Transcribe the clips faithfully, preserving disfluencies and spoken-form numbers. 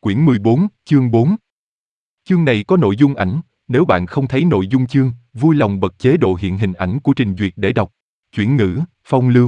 Quyển mười bốn, chương bốn. Chương này có nội dung ảnh, nếu bạn không thấy nội dung chương, vui lòng bật chế độ hiện hình ảnh của trình duyệt để đọc. Chuyển ngữ, phong lưu.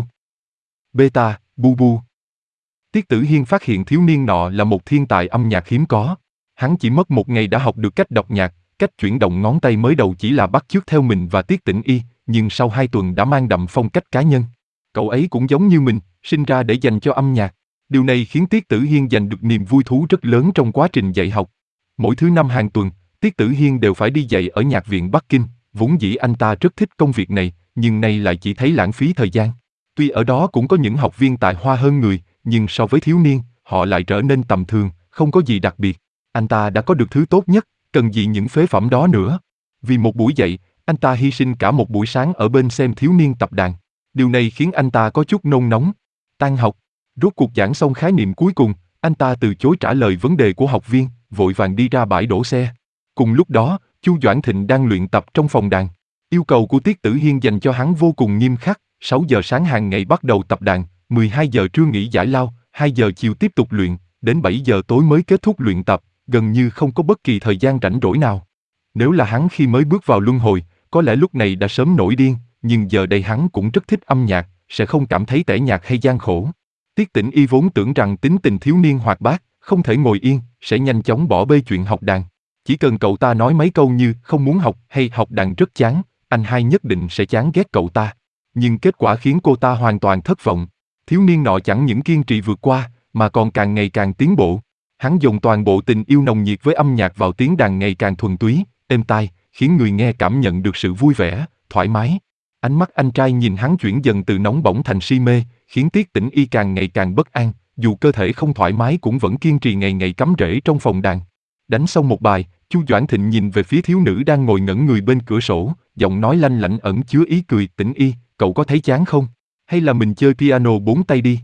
Beta, bu bu. Tiết Tử Hiên phát hiện thiếu niên nọ là một thiên tài âm nhạc hiếm có. Hắn chỉ mất một ngày đã học được cách đọc nhạc, cách chuyển động ngón tay mới đầu chỉ là bắt chước theo mình và Tiết Tĩnh Y, nhưng sau hai tuần đã mang đậm phong cách cá nhân. Cậu ấy cũng giống như mình, sinh ra để dành cho âm nhạc. Điều này khiến Tiết Tử Hiên giành được niềm vui thú rất lớn trong quá trình dạy học. Mỗi thứ năm hàng tuần, Tiết Tử Hiên đều phải đi dạy ở nhạc viện Bắc Kinh, vốn dĩ anh ta rất thích công việc này, nhưng nay lại chỉ thấy lãng phí thời gian. Tuy ở đó cũng có những học viên tài hoa hơn người, nhưng so với thiếu niên, họ lại trở nên tầm thường, không có gì đặc biệt. Anh ta đã có được thứ tốt nhất, cần gì những phế phẩm đó nữa. Vì một buổi dạy, anh ta hy sinh cả một buổi sáng ở bên xem thiếu niên tập đàn. Điều này khiến anh ta có chút nôn nóng. Tan học, rốt cuộc giảng xong khái niệm cuối cùng, anh ta từ chối trả lời vấn đề của học viên, vội vàng đi ra bãi đổ xe. Cùng lúc đó, Chu Doãn Thịnh đang luyện tập trong phòng đàn. Yêu cầu của Tiết Tử Hiên dành cho hắn vô cùng nghiêm khắc, sáu giờ sáng hàng ngày bắt đầu tập đàn, mười hai giờ trưa nghỉ giải lao, hai giờ chiều tiếp tục luyện, đến bảy giờ tối mới kết thúc luyện tập, gần như không có bất kỳ thời gian rảnh rỗi nào. Nếu là hắn khi mới bước vào luân hồi, có lẽ lúc này đã sớm nổi điên, nhưng giờ đây hắn cũng rất thích âm nhạc, sẽ không cảm thấy tẻ nhạt hay gian khổ. Tiết Tĩnh Y vốn tưởng rằng tính tình thiếu niên hoạt bát, không thể ngồi yên, sẽ nhanh chóng bỏ bê chuyện học đàn. Chỉ cần cậu ta nói mấy câu như không muốn học hay học đàn rất chán, anh hai nhất định sẽ chán ghét cậu ta. Nhưng kết quả khiến cô ta hoàn toàn thất vọng. Thiếu niên nọ chẳng những kiên trì vượt qua, mà còn càng ngày càng tiến bộ. Hắn dồn toàn bộ tình yêu nồng nhiệt với âm nhạc vào tiếng đàn ngày càng thuần túy, êm tai, khiến người nghe cảm nhận được sự vui vẻ, thoải mái. Ánh mắt anh trai nhìn hắn chuyển dần từ nóng bỏng thành si mê, khiến Tiết Tĩnh Y càng ngày càng bất an, dù cơ thể không thoải mái cũng vẫn kiên trì ngày ngày cắm rễ trong phòng đàn. Đánh xong một bài, Chu Doãn Thịnh nhìn về phía thiếu nữ đang ngồi ngẩn người bên cửa sổ, giọng nói lanh lảnh ẩn chứa ý cười. Tĩnh Y, cậu có thấy chán không? Hay là mình chơi piano bốn tay đi?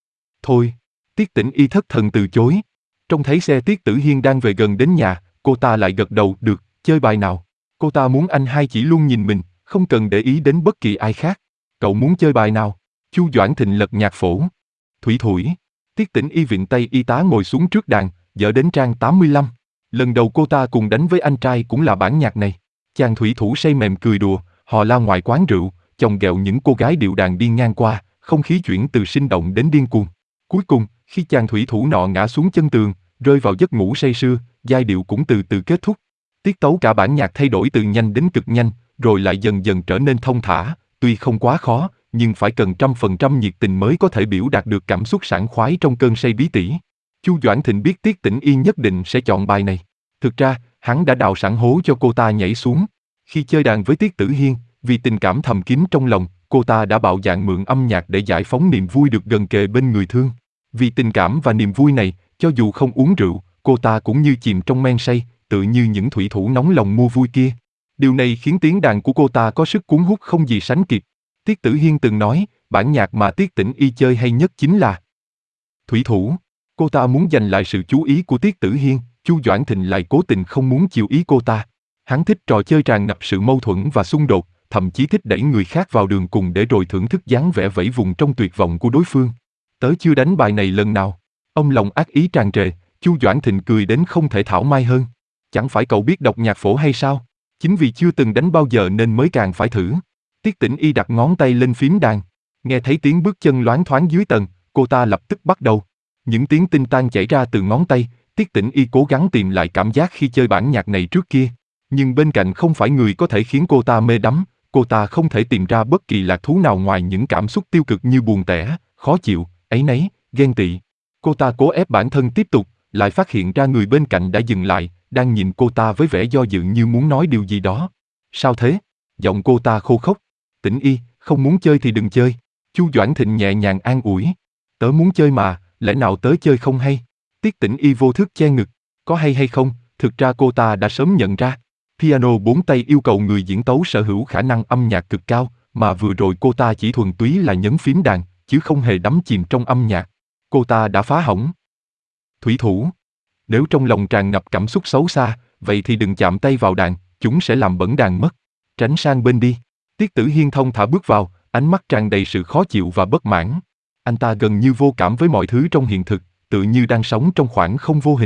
Thôi. Tiết Tĩnh Y thất thần từ chối. Trông thấy xe Tiết Tử Hiên đang về gần đến nhà, cô ta lại gật đầu, được, chơi bài nào? Cô ta muốn anh hai chỉ luôn nhìn mình, không cần để ý đến bất kỳ ai khác. Cậu muốn chơi bài nào? Chu Doãn Thịnh lật nhạc phổ. Thủy Thủy. Tiết Tĩnh Y vịn tay y tá ngồi xuống trước đàn, dở đến trang tám mươi lăm. Lần đầu cô ta cùng đánh với anh trai cũng là bản nhạc này. Chàng thủy thủ say mềm cười đùa, họ la ngoài quán rượu, chồng ghẹo những cô gái điệu đàn đi ngang qua, không khí chuyển từ sinh động đến điên cuồng. Cuối cùng, khi chàng thủy thủ nọ ngã xuống chân tường, rơi vào giấc ngủ say sưa, giai điệu cũng từ từ kết thúc. Tiết tấu cả bản nhạc thay đổi từ nhanh đến cực nhanh, rồi lại dần dần trở nên thông thả, tuy không quá khó, nhưng phải cần trăm phần trăm nhiệt tình mới có thể biểu đạt được cảm xúc sảng khoái trong cơn say bí tỉ. Chu Doãn Thịnh biết Tiết Tĩnh Y nhất định sẽ chọn bài này. Thực ra, hắn đã đào sẵn hố cho cô ta nhảy xuống. Khi chơi đàn với Tiết Tử Hiên, vì tình cảm thầm kín trong lòng, cô ta đã bạo dạn mượn âm nhạc để giải phóng niềm vui được gần kề bên người thương. Vì tình cảm và niềm vui này, cho dù không uống rượu, cô ta cũng như chìm trong men say, tự như những thủy thủ nóng lòng mua vui kia. Điều này khiến tiếng đàn của cô ta có sức cuốn hút không gì sánh kịp. Tiết Tử Hiên từng nói, bản nhạc mà Tiết Tĩnh Y chơi hay nhất chính là Thủy Thủ. Cô ta muốn giành lại sự chú ý của Tiết Tử Hiên, Chu Doãn Thịnh lại cố tình không muốn chiều ý cô ta. Hắn thích trò chơi tràn ngập sự mâu thuẫn và xung đột, thậm chí thích đẩy người khác vào đường cùng để rồi thưởng thức dáng vẻ vẫy vùng trong tuyệt vọng của đối phương. Tớ chưa đánh bài này lần nào. Ông lòng ác ý tràn trề, Chu Doãn Thịnh cười đến không thể thảo mai hơn. Chẳng phải cậu biết đọc nhạc phổ hay sao? Chính vì chưa từng đánh bao giờ nên mới càng phải thử. Tiết Tĩnh Y đặt ngón tay lên phím đàn. Nghe thấy tiếng bước chân loáng thoáng dưới tầng, cô ta lập tức bắt đầu. Những tiếng tinh tan chảy ra từ ngón tay, Tiết Tĩnh Y cố gắng tìm lại cảm giác khi chơi bản nhạc này trước kia. Nhưng bên cạnh không phải người có thể khiến cô ta mê đắm, cô ta không thể tìm ra bất kỳ lạc thú nào ngoài những cảm xúc tiêu cực như buồn tẻ, khó chịu, áy náy, ghen tị. Cô ta cố ép bản thân tiếp tục, lại phát hiện ra người bên cạnh đã dừng lại, đang nhìn cô ta với vẻ do dự như muốn nói điều gì đó. Sao thế? Giọng cô ta khô khốc. Tĩnh Y, không muốn chơi thì đừng chơi. Chu Doãn Thịnh nhẹ nhàng an ủi. Tớ muốn chơi mà, lẽ nào tớ chơi không hay? Tiết Tĩnh Y vô thức che ngực. Có hay hay không, thực ra cô ta đã sớm nhận ra. Piano bốn tay yêu cầu người diễn tấu sở hữu khả năng âm nhạc cực cao, mà vừa rồi cô ta chỉ thuần túy là nhấn phím đàn, chứ không hề đắm chìm trong âm nhạc. Cô ta đã phá hỏng. Thủy Thủ. Nếu trong lòng tràn ngập cảm xúc xấu xa, vậy thì đừng chạm tay vào đàn, chúng sẽ làm bẩn đàn mất. Tránh sang bên đi. Tiết Tử Hiên thông thả bước vào, ánh mắt tràn đầy sự khó chịu và bất mãn. Anh ta gần như vô cảm với mọi thứ trong hiện thực, tự như đang sống trong khoảng không vô hình.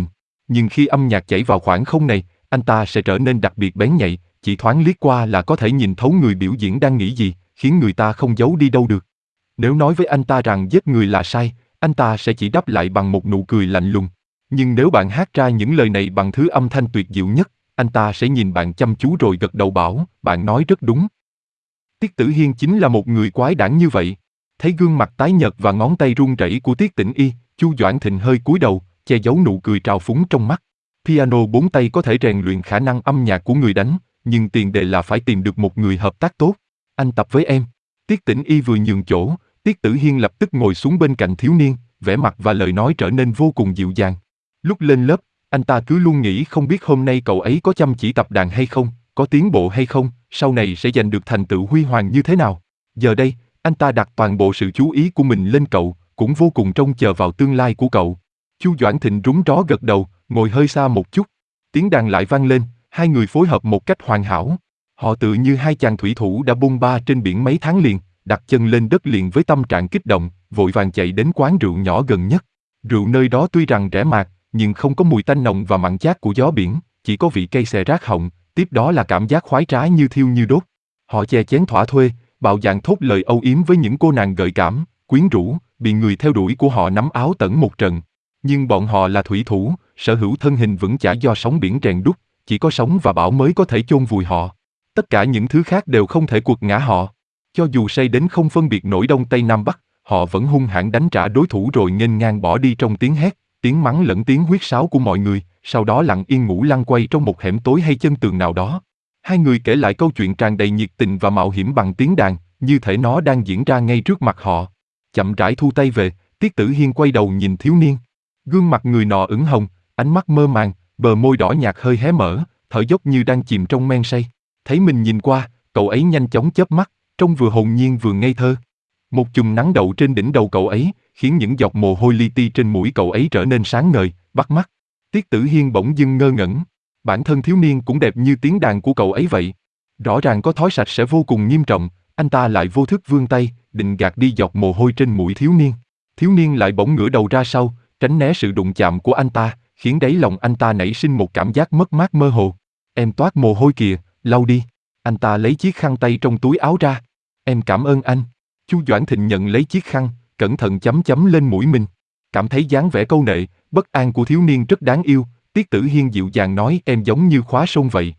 Nhưng khi âm nhạc chảy vào khoảng không này, anh ta sẽ trở nên đặc biệt bén nhạy, chỉ thoáng liếc qua là có thể nhìn thấu người biểu diễn đang nghĩ gì, khiến người ta không giấu đi đâu được. Nếu nói với anh ta rằng giết người là sai, anh ta sẽ chỉ đáp lại bằng một nụ cười lạnh lùng. Nhưng nếu bạn hát ra những lời này bằng thứ âm thanh tuyệt diệu nhất, anh ta sẽ nhìn bạn chăm chú rồi gật đầu bảo, bạn nói rất đúng. Tiết Tử Hiên chính là một người quái đản như vậy. Thấy gương mặt tái nhợt và ngón tay run rẩy của Tiết Tĩnh Y, Chu Doãn Thịnh hơi cúi đầu, che giấu nụ cười trào phúng trong mắt. Piano bốn tay có thể rèn luyện khả năng âm nhạc của người đánh, nhưng tiền đề là phải tìm được một người hợp tác tốt. Anh tập với em. Tiết Tĩnh Y vừa nhường chỗ, Tiết Tử Hiên lập tức ngồi xuống bên cạnh thiếu niên, vẻ mặt và lời nói trở nên vô cùng dịu dàng. Lúc lên lớp, anh ta cứ luôn nghĩ không biết hôm nay cậu ấy có chăm chỉ tập đàn hay không, có tiến bộ hay không, sau này sẽ giành được thành tựu huy hoàng như thế nào. Giờ đây, anh ta đặt toàn bộ sự chú ý của mình lên cậu, cũng vô cùng trông chờ vào tương lai của cậu. Chu Doãn Thịnh rúng ró gật đầu, ngồi hơi xa một chút. Tiếng đàn lại vang lên, hai người phối hợp một cách hoàn hảo. Họ tự như hai chàng thủy thủ đã bôn ba trên biển mấy tháng liền, đặt chân lên đất liền với tâm trạng kích động, vội vàng chạy đến quán rượu nhỏ gần nhất. Rượu nơi đó tuy rằng rẻ mạt, nhưng không có mùi tanh nồng và mặn chát của gió biển, chỉ có vị cay xè rát họng, tiếp đó là cảm giác khoái trá như thiêu như đốt. Họ chè chén thỏa thuê, bạo dạn thốt lời âu yếm với những cô nàng gợi cảm, quyến rũ, bị người theo đuổi của họ nắm áo tẩn một trận. Nhưng bọn họ là thủy thủ, sở hữu thân hình vững chãi do sóng biển rèn đúc, chỉ có sóng và bão mới có thể chôn vùi họ. Tất cả những thứ khác đều không thể quật ngã họ. Cho dù say đến không phân biệt nổi đông tây nam bắc, họ vẫn hung hãn đánh trả đối thủ rồi nghênh ngang bỏ đi trong tiếng hét, tiếng mắng lẫn tiếng huýt sáo của mọi người, sau đó lặng yên ngủ lăn quay trong một hẻm tối hay chân tường nào đó. Hai người kể lại câu chuyện tràn đầy nhiệt tình và mạo hiểm bằng tiếng đàn, như thể nó đang diễn ra ngay trước mặt họ. Chậm rãi thu tay về, Tiết Tử Hiên quay đầu nhìn thiếu niên. Gương mặt người nọ ửng hồng, ánh mắt mơ màng, bờ môi đỏ nhạt hơi hé mở, thở dốc như đang chìm trong men say. Thấy mình nhìn qua, cậu ấy nhanh chóng chớp mắt, trông vừa hồn nhiên vừa ngây thơ. Một chùm nắng đậu trên đỉnh đầu cậu ấy, khiến những giọt mồ hôi li ti trên mũi cậu ấy trở nên sáng ngời, bắt mắt. Tiết Tử Hiên bỗng dưng ngơ ngẩn. Bản thân thiếu niên cũng đẹp như tiếng đàn của cậu ấy vậy. Rõ ràng có thói sạch sẽ vô cùng nghiêm trọng, anh ta lại vô thức vươn tay, định gạt đi giọt mồ hôi trên mũi thiếu niên. Thiếu niên lại bỗng ngửa đầu ra sau, tránh né sự đụng chạm của anh ta, khiến đáy lòng anh ta nảy sinh một cảm giác mất mát mơ hồ. Em toát mồ hôi kìa, lau đi. Anh ta lấy chiếc khăn tay trong túi áo ra. Em cảm ơn anh. Chu Doãn Thịnh nhận lấy chiếc khăn, cẩn thận chấm chấm lên mũi mình. Cảm thấy dáng vẻ câu nệ, bất an của thiếu niên rất đáng yêu, Tiết Tử Hiên dịu dàng nói em giống như khóa sông vậy.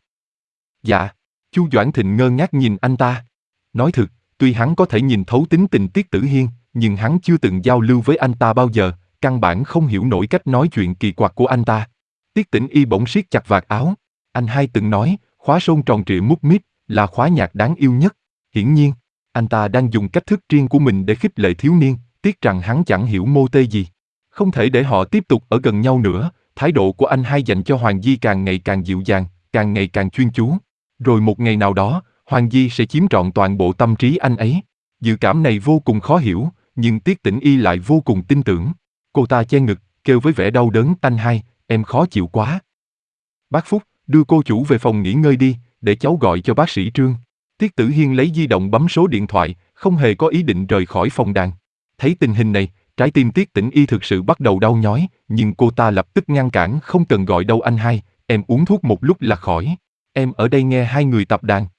Dạ. Chu Doãn Thịnh ngơ ngác nhìn anh ta. Nói thực, tuy hắn có thể nhìn thấu tính tình Tiết Tử Hiên, nhưng hắn chưa từng giao lưu với anh ta bao giờ, căn bản không hiểu nổi cách nói chuyện kỳ quặc của anh ta. Tiết Tĩnh Y bỗng siết chặt vạt áo. Anh hai từng nói, khóa sông tròn trịa mút mít, là khóa nhạc đáng yêu nhất. Hiển nhiên, anh ta đang dùng cách thức riêng của mình để khích lệ thiếu niên, tiếc rằng hắn chẳng hiểu mô tê gì. Không thể để họ tiếp tục ở gần nhau nữa, thái độ của anh hai dành cho Hoàng Di càng ngày càng dịu dàng, càng ngày càng chuyên chú. Rồi một ngày nào đó, Hoàng Di sẽ chiếm trọn toàn bộ tâm trí anh ấy. Dự cảm này vô cùng khó hiểu, nhưng Tiết Tĩnh Y lại vô cùng tin tưởng. Cô ta che ngực, kêu với vẻ đau đớn, anh hai, em khó chịu quá. Bác Phúc, đưa cô chủ về phòng nghỉ ngơi đi, để cháu gọi cho bác sĩ Trương. Tiết Tử Hiên lấy di động bấm số điện thoại, không hề có ý định rời khỏi phòng đàn. Thấy tình hình này, trái tim Tiết Tĩnh Y thực sự bắt đầu đau nhói, nhưng cô ta lập tức ngăn cản, không cần gọi đâu anh hai, em uống thuốc một lúc là khỏi. Em ở đây nghe hai người tập đàn.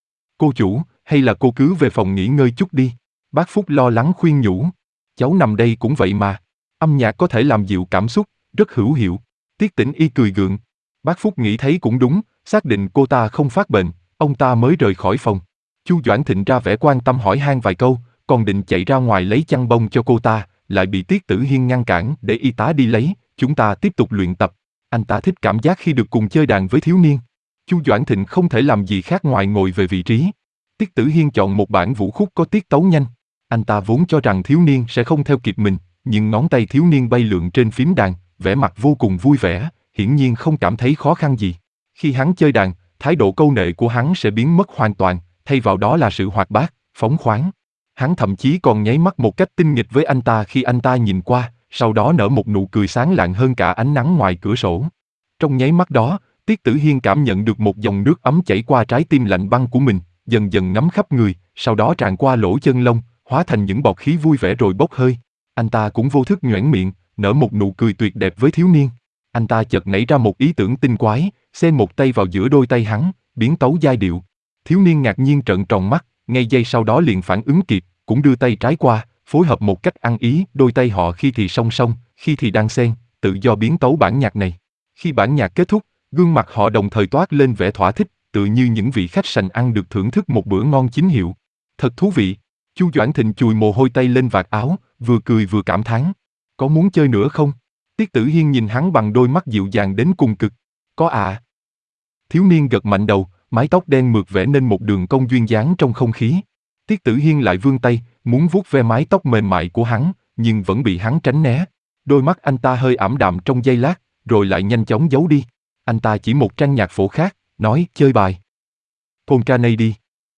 Cô chủ, hay là cô cứ về phòng nghỉ ngơi chút đi. Bác Phúc lo lắng khuyên nhủ. Cháu nằm đây cũng vậy mà. Âm nhạc có thể làm dịu cảm xúc, rất hữu hiệu. Tiết Tĩnh Y cười gượng. Bác Phúc nghĩ thấy cũng đúng, xác định cô ta không phát bệnh, ông ta mới rời khỏi phòng. Chu Doãn Thịnh ra vẻ quan tâm hỏi han vài câu, còn định chạy ra ngoài lấy chăn bông cho cô ta, lại bị Tiết Tử Hiên ngăn cản, để y tá đi lấy, chúng ta tiếp tục luyện tập. Anh ta thích cảm giác khi được cùng chơi đàn với thiếu niên. Chu Doãn Thịnh không thể làm gì khác ngoài ngồi về vị trí. Tiết Tử Hiên chọn một bản vũ khúc có tiết tấu nhanh. Anh ta vốn cho rằng thiếu niên sẽ không theo kịp mình, nhưng ngón tay thiếu niên bay lượn trên phím đàn, vẻ mặt vô cùng vui vẻ, hiển nhiên không cảm thấy khó khăn gì. Khi hắn chơi đàn, thái độ câu nệ của hắn sẽ biến mất hoàn toàn, thay vào đó là sự hoạt bát, phóng khoáng. Hắn thậm chí còn nháy mắt một cách tinh nghịch với anh ta khi anh ta nhìn qua, sau đó nở một nụ cười sáng lạng hơn cả ánh nắng ngoài cửa sổ. Trong nháy mắt đó, Tiết Tử Hiên cảm nhận được một dòng nước ấm chảy qua trái tim lạnh băng của mình, dần dần ngấm khắp người, sau đó tràn qua lỗ chân lông, hóa thành những bọt khí vui vẻ rồi bốc hơi. Anh ta cũng vô thức nhoẻn miệng, nở một nụ cười tuyệt đẹp với thiếu niên. Anh ta chợt nảy ra một ý tưởng tinh quái, xen một tay vào giữa đôi tay hắn, biến tấu giai điệu. Thiếu niên ngạc nhiên trợn tròn mắt, ngay giây sau đó liền phản ứng kịp, cũng đưa tay trái qua, phối hợp một cách ăn ý, đôi tay họ khi thì song song, khi thì đan xen, tự do biến tấu bản nhạc này. Khi bản nhạc kết thúc, gương mặt họ đồng thời toát lên vẻ thỏa thích, tự như những vị khách sành ăn được thưởng thức một bữa ngon chính hiệu. Thật thú vị. Chu Doãn Thịnh chùi mồ hôi tay lên vạt áo, vừa cười vừa cảm thán. Có muốn chơi nữa không? Tiết Tử Hiên nhìn hắn bằng đôi mắt dịu dàng đến cùng cực. Có à. Thiếu niên gật mạnh đầu, mái tóc đen mượt vẽ nên một đường cong duyên dáng trong không khí. Tiết Tử Hiên lại vươn tay, muốn vuốt ve mái tóc mềm mại của hắn, nhưng vẫn bị hắn tránh né. Đôi mắt anh ta hơi ảm đạm trong giây lát, rồi lại nhanh chóng giấu đi. Anh ta chỉ một trang nhạc phổ khác, nói chơi bài. Polka này đi.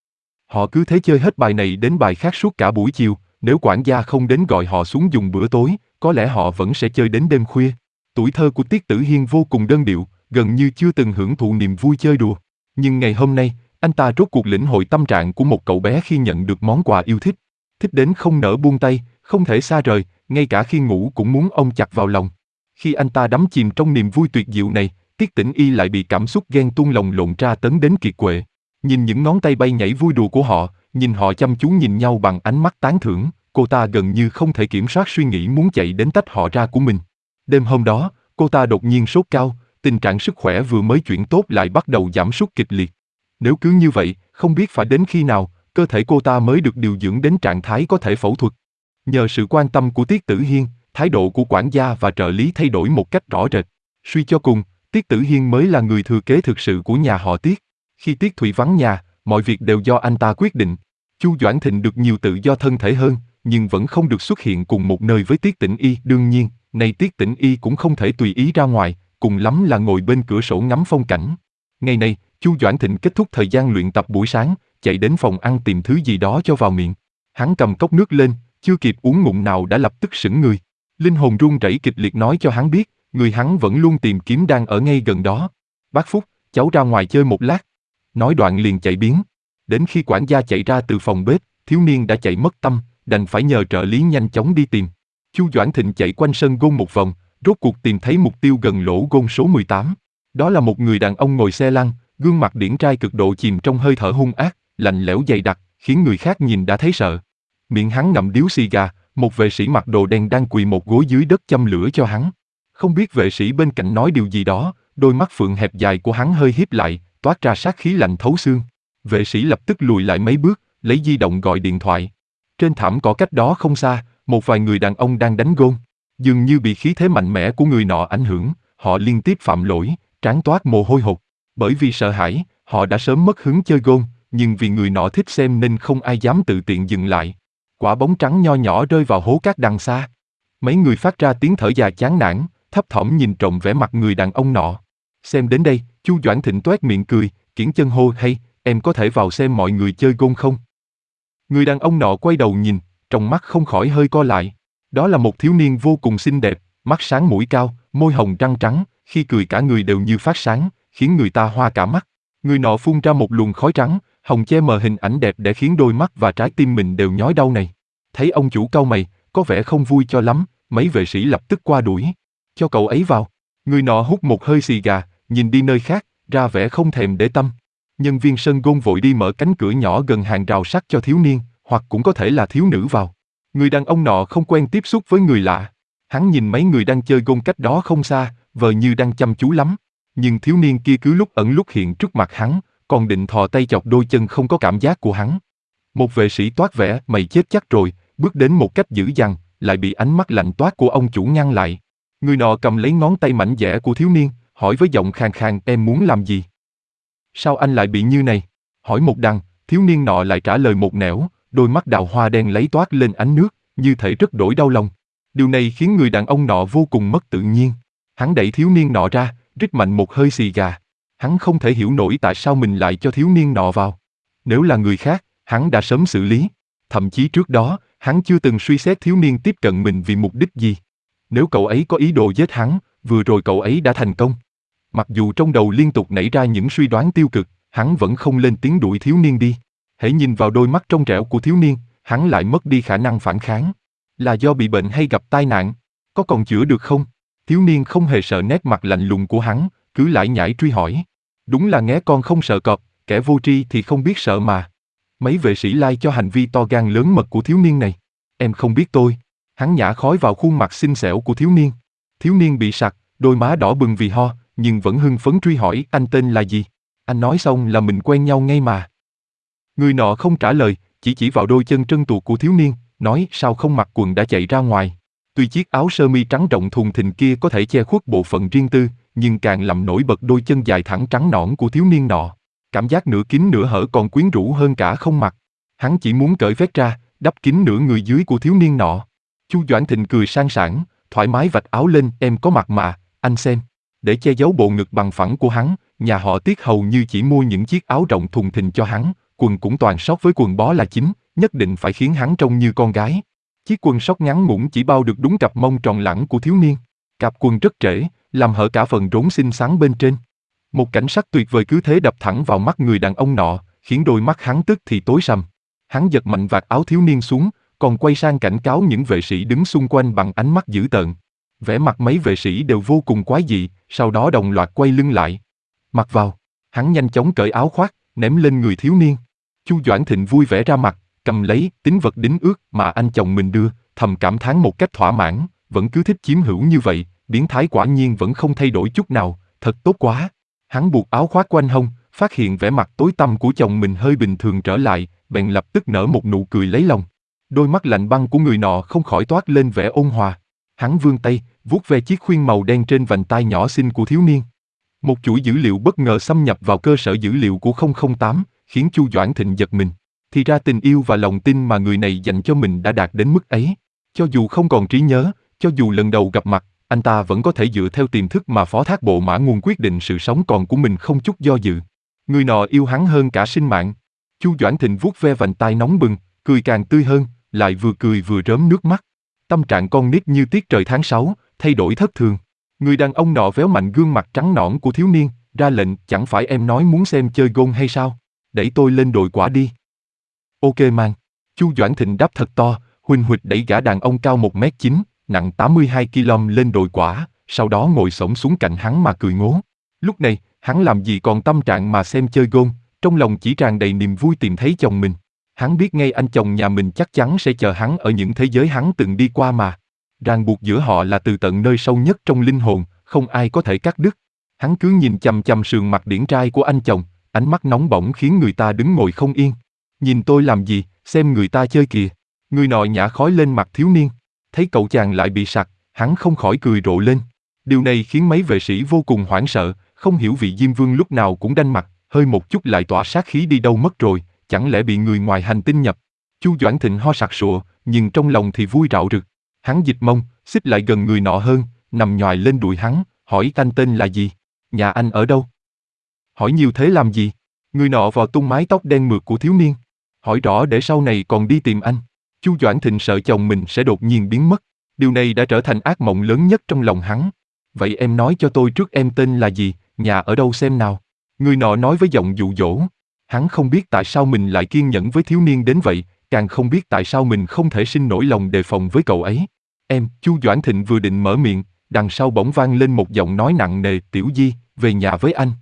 Họ cứ thế chơi hết bài này đến bài khác suốt cả buổi chiều, nếu quản gia không đến gọi họ xuống dùng bữa tối, có lẽ họ vẫn sẽ chơi đến đêm khuya. Tuổi thơ của Tiết Tử Hiên vô cùng đơn điệu, gần như chưa từng hưởng thụ niềm vui chơi đùa. Nhưng ngày hôm nay, anh ta rốt cuộc lĩnh hội tâm trạng của một cậu bé khi nhận được món quà yêu thích. Thích đến không nỡ buông tay, không thể xa rời, ngay cả khi ngủ cũng muốn ôm chặt vào lòng. Khi anh ta đắm chìm trong niềm vui tuyệt diệu này, Tiết Tĩnh Y lại bị cảm xúc ghen tuông lồng lộn tra tấn đến kiệt quệ. Nhìn những ngón tay bay nhảy vui đùa của họ, nhìn họ chăm chú nhìn nhau bằng ánh mắt tán thưởng, cô ta gần như không thể kiểm soát suy nghĩ muốn chạy đến tách họ ra của mình. Đêm hôm đó, cô ta đột nhiên sốt cao, tình trạng sức khỏe vừa mới chuyển tốt lại bắt đầu giảm sút kịch liệt. Nếu cứ như vậy, không biết phải đến khi nào, cơ thể cô ta mới được điều dưỡng đến trạng thái có thể phẫu thuật. Nhờ sự quan tâm của Tiết Tử Hiên, thái độ của quản gia và trợ lý thay đổi một cách rõ rệt. Suy cho cùng, Tiết Tử Hiên mới là người thừa kế thực sự của nhà họ Tiết. Khi Tiết Thụy vắng nhà, mọi việc đều do anh ta quyết định. Chu Doãn Thịnh được nhiều tự do thân thể hơn, nhưng vẫn không được xuất hiện cùng một nơi với Tiết Tĩnh Y. Đương nhiên, nay Tiết Tĩnh Y cũng không thể tùy ý ra ngoài, cùng lắm là ngồi bên cửa sổ ngắm phong cảnh. Ngày này, Chu Doãn Thịnh kết thúc thời gian luyện tập buổi sáng, chạy đến phòng ăn tìm thứ gì đó cho vào miệng. Hắn cầm cốc nước lên, chưa kịp uống ngụm nào đã lập tức sững người. Linh hồn run rẩy kịch liệt nói cho hắn biết, người hắn vẫn luôn tìm kiếm đang ở ngay gần đó. Bác Phúc, cháu ra ngoài chơi một lát. Nói đoạn liền chạy biến. Đến khi quản gia chạy ra từ phòng bếp, thiếu niên đã chạy mất tâm, đành phải nhờ trợ lý nhanh chóng đi tìm. Chu Doãn Thịnh chạy quanh sân golf một vòng, rốt cuộc tìm thấy mục tiêu gần lỗ golf số mười tám. Đó là một người đàn ông ngồi xe lăn, gương mặt điển trai cực độ chìm trong hơi thở hung ác, lạnh lẽo dày đặc, khiến người khác nhìn đã thấy sợ. Miệng hắn ngậm điếu xì gà, một vệ sĩ mặc đồ đen đang quỳ một gối dưới đất châm lửa cho hắn. Không biết vệ sĩ bên cạnh nói điều gì đó, đôi mắt phượng hẹp dài của hắn hơi híp lại, toát ra sát khí lạnh thấu xương. Vệ sĩ lập tức lùi lại mấy bước, lấy di động gọi điện thoại. Trên thảm cỏ cách đó không xa, một vài người đàn ông đang đánh gôn. Dường như bị khí thế mạnh mẽ của người nọ ảnh hưởng, họ liên tiếp phạm lỗi, trán toát mồ hôi hột. Bởi vì sợ hãi, họ đã sớm mất hứng chơi gôn, nhưng vì người nọ thích xem nên không ai dám tự tiện dừng lại. Quả bóng trắng nho nhỏ rơi vào hố cát đằng xa. Mấy người phát ra tiếng thở dài chán nản, thấp thỏm nhìn trộm vẻ mặt người đàn ông nọ. Xem đến đây, Chu Doãn Thịnh toét miệng cười, kiễng chân hô hay, em có thể vào xem mọi người chơi gôn không? Người đàn ông nọ quay đầu nhìn, trong mắt không khỏi hơi co lại. Đó là một thiếu niên vô cùng xinh đẹp, mắt sáng mũi cao, môi hồng răng trắng, khi cười cả người đều như phát sáng, khiến người ta hoa cả mắt. Người nọ phun ra một luồng khói trắng, hồng che mờ hình ảnh đẹp để khiến đôi mắt và trái tim mình đều nhói đau này. Thấy ông chủ cau mày, có vẻ không vui cho lắm, mấy vệ sĩ lập tức qua đuổi. Cho cậu ấy vào. Người nọ hút một hơi xì gà, nhìn đi nơi khác, ra vẻ không thèm để tâm. Nhân viên sân golf vội đi mở cánh cửa nhỏ gần hàng rào sắt cho thiếu niên, hoặc cũng có thể là thiếu nữ vào. Người đàn ông nọ không quen tiếp xúc với người lạ. Hắn nhìn mấy người đang chơi golf cách đó không xa, vờ như đang chăm chú lắm. Nhưng thiếu niên kia cứ lúc ẩn lúc hiện trước mặt hắn, còn định thò tay chọc đôi chân không có cảm giác của hắn. Một vệ sĩ toát vẻ mày chết chắc rồi, bước đến một cách dữ dằn, lại bị ánh mắt lạnh toát của ông chủ ngăn lại. Người nọ cầm lấy ngón tay mảnh dẻ của thiếu niên, hỏi với giọng khàn khàn, em muốn làm gì? Sao anh lại bị như này? Hỏi một đằng, thiếu niên nọ lại trả lời một nẻo, đôi mắt đào hoa đen lấy toát lên ánh nước, như thể rất đổi đau lòng. Điều này khiến người đàn ông nọ vô cùng mất tự nhiên. Hắn đẩy thiếu niên nọ ra, rít mạnh một hơi xì gà. Hắn không thể hiểu nổi tại sao mình lại cho thiếu niên nọ vào. Nếu là người khác, hắn đã sớm xử lý. Thậm chí trước đó, hắn chưa từng suy xét thiếu niên tiếp cận mình vì mục đích gì. Nếu cậu ấy có ý đồ giết hắn, vừa rồi cậu ấy đã thành công. Mặc dù trong đầu liên tục nảy ra những suy đoán tiêu cực, hắn vẫn không lên tiếng đuổi thiếu niên đi. Hãy nhìn vào đôi mắt trong trẻo của thiếu niên, hắn lại mất đi khả năng phản kháng. Là do bị bệnh hay gặp tai nạn? Có còn chữa được không? Thiếu niên không hề sợ nét mặt lạnh lùng của hắn, cứ lải nhải truy hỏi. Đúng là nghé con không sợ cọp, kẻ vô tri thì không biết sợ mà. Mấy vệ sĩ lai cho hành vi to gan lớn mật của thiếu niên này. Em không biết tôi. Hắn nhả khói vào khuôn mặt xinh xẻo của thiếu niên. Thiếu niên bị sặc, đôi má đỏ bừng vì ho, nhưng vẫn hưng phấn truy hỏi anh tên là gì. Anh nói xong là mình quen nhau ngay mà. Người nọ không trả lời, chỉ chỉ vào đôi chân trơn tuột của thiếu niên, nói sao không mặc quần đã chạy ra ngoài. Tuy chiếc áo sơ mi trắng rộng thùng thình kia có thể che khuất bộ phận riêng tư, nhưng càng làm nổi bật đôi chân dài thẳng trắng nõn của thiếu niên nọ. Cảm giác nửa kín nửa hở còn quyến rũ hơn cả không mặc. Hắn chỉ muốn cởi vét ra, đắp kín nửa người dưới của thiếu niên nọ. Chu Doãn Thịnh cười sang sảng, thoải mái vạch áo lên, em có mặc mà, anh xem. Để che giấu bộ ngực bằng phẳng của hắn, nhà họ Tiết hầu như chỉ mua những chiếc áo rộng thùng thình cho hắn, quần cũng toàn sóc với quần bó là chính, nhất định phải khiến hắn trông như con gái. Chiếc quần sóc ngắn ngủn chỉ bao được đúng cặp mông tròn lẳng của thiếu niên. Cặp quần rất trễ, làm hở cả phần rốn xinh xắn bên trên. Một cảnh sắc tuyệt vời cứ thế đập thẳng vào mắt người đàn ông nọ, khiến đôi mắt hắn tức thì tối sầm. Hắn giật mạnh vạt áo thiếu niên xuống, còn quay sang cảnh cáo những vệ sĩ đứng xung quanh bằng ánh mắt dữ tợn. Vẻ mặt mấy vệ sĩ đều vô cùng quái dị, sau đó đồng loạt quay lưng lại. Mặc vào, hắn nhanh chóng cởi áo khoác, ném lên người thiếu niên. Chu Doãn Thịnh vui vẻ ra mặt, cầm lấy tín vật đính ước mà anh chồng mình đưa, thầm cảm thán một cách thỏa mãn, vẫn cứ thích chiếm hữu như vậy, biến thái quả nhiên vẫn không thay đổi chút nào, thật tốt quá. Hắn buộc áo khoác quanh hông, phát hiện vẻ mặt tối tăm của chồng mình hơi bình thường trở lại, bèn lập tức nở một nụ cười lấy lòng. Đôi mắt lạnh băng của người nọ không khỏi toát lên vẻ ôn hòa. Hắn vươn tay, vuốt ve chiếc khuyên màu đen trên vành tai nhỏ xinh của thiếu niên. Một chuỗi dữ liệu bất ngờ xâm nhập vào cơ sở dữ liệu của không không tám, khiến Chu Doãn Thịnh giật mình. Thì ra tình yêu và lòng tin mà người này dành cho mình đã đạt đến mức ấy. Cho dù không còn trí nhớ, cho dù lần đầu gặp mặt, anh ta vẫn có thể dựa theo tiềm thức mà phó thác bộ mã nguồn quyết định sự sống còn của mình không chút do dự. Người nọ yêu hắn hơn cả sinh mạng. Chu Doãn Thịnh vuốt ve vành tai nóng bừng, cười càng tươi hơn, lại vừa cười vừa rớm nước mắt. Tâm trạng con nít như tiết trời tháng sáu, thay đổi thất thường. Người đàn ông nọ véo mạnh gương mặt trắng nõn của thiếu niên, ra lệnh, chẳng phải em nói muốn xem chơi gôn hay sao? Đẩy tôi lên đồi quả đi. Ok man. Chu Doãn Thịnh đáp thật to, huỳnh huỵch đẩy gã đàn ông cao một mét chín, nặng tám mươi hai ki lô gam lên đồi quả, sau đó ngồi xổm xuống cạnh hắn mà cười ngố. Lúc này, hắn làm gì còn tâm trạng mà xem chơi gôn, trong lòng chỉ tràn đầy niềm vui tìm thấy chồng mình. Hắn biết ngay anh chồng nhà mình chắc chắn sẽ chờ hắn ở những thế giới hắn từng đi qua mà. Ràng buộc giữa họ là từ tận nơi sâu nhất trong linh hồn, không ai có thể cắt đứt. Hắn cứ nhìn chằm chằm sườn mặt điển trai của anh chồng, ánh mắt nóng bỏng khiến người ta đứng ngồi không yên. Nhìn tôi làm gì, xem người ta chơi kìa. Người nọ nhả khói lên mặt thiếu niên. Thấy cậu chàng lại bị sặc, hắn không khỏi cười rộ lên. Điều này khiến mấy vệ sĩ vô cùng hoảng sợ, không hiểu vị Diêm Vương lúc nào cũng đanh mặt, hơi một chút lại tỏa sát khí đi đâu mất rồi, chẳng lẽ bị người ngoài hành tinh nhập. Chu Doãn Thịnh ho sặc sụa, nhưng trong lòng thì vui rạo rực. Hắn dịch mông, xích lại gần người nọ hơn, nằm nhoài lên đùi hắn, hỏi anh tên là gì? Nhà anh ở đâu? Hỏi nhiều thế làm gì? Người nọ vò tung mái tóc đen mượt của thiếu niên. Hỏi rõ để sau này còn đi tìm anh. Chu Doãn Thịnh sợ chồng mình sẽ đột nhiên biến mất. Điều này đã trở thành ác mộng lớn nhất trong lòng hắn. Vậy em nói cho tôi trước em tên là gì, nhà ở đâu xem nào? Người nọ nói với giọng dụ dỗ. Hắn không biết tại sao mình lại kiên nhẫn với thiếu niên đến vậy, càng không biết tại sao mình không thể sinh nổi lòng đề phòng với cậu ấy. Em, Chu Doãn Thịnh vừa định mở miệng, đằng sau bỗng vang lên một giọng nói nặng nề, Tiểu Di, về nhà với anh.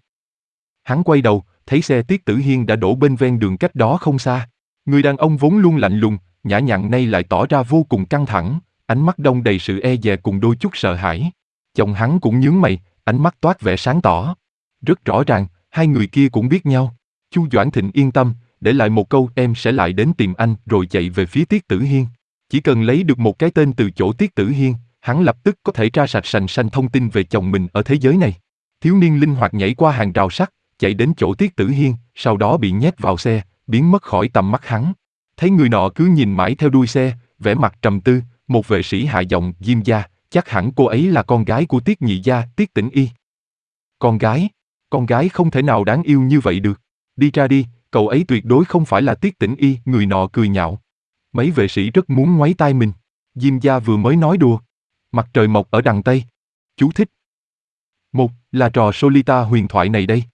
Hắn quay đầu, thấy xe Tiết Tử Hiên đã đổ bên ven đường cách đó không xa. Người đàn ông vốn luôn lạnh lùng, nhã nhặn nay lại tỏ ra vô cùng căng thẳng, ánh mắt đông đầy sự e dè cùng đôi chút sợ hãi. Chồng hắn cũng nhướng mày, ánh mắt toát vẻ sáng tỏ. Rất rõ ràng, hai người kia cũng biết nhau. Chu Doãn Thịnh yên tâm, để lại một câu em sẽ lại đến tìm anh rồi chạy về phía Tiết Tử Hiên. Chỉ cần lấy được một cái tên từ chỗ Tiết Tử Hiên, hắn lập tức có thể tra sạch sành sanh thông tin về chồng mình ở thế giới này. Thiếu niên linh hoạt nhảy qua hàng rào sắt, chạy đến chỗ Tiết Tử Hiên, sau đó bị nhét vào xe, biến mất khỏi tầm mắt hắn. Thấy người nọ cứ nhìn mãi theo đuôi xe, vẻ mặt trầm tư, một vệ sĩ hạ giọng, Diêm gia, chắc hẳn cô ấy là con gái của Tiết nhị gia, Tiết Tĩnh Y. Con gái? Con gái không thể nào đáng yêu như vậy được. Đi ra đi, cậu ấy tuyệt đối không phải là Tiết Tĩnh Y, người nọ cười nhạo. Mấy vệ sĩ rất muốn ngoáy tai mình. Diêm gia vừa mới nói đùa. Mặt trời mọc ở đằng Tây. Chú thích. Một là trò Solita huyền thoại này đây.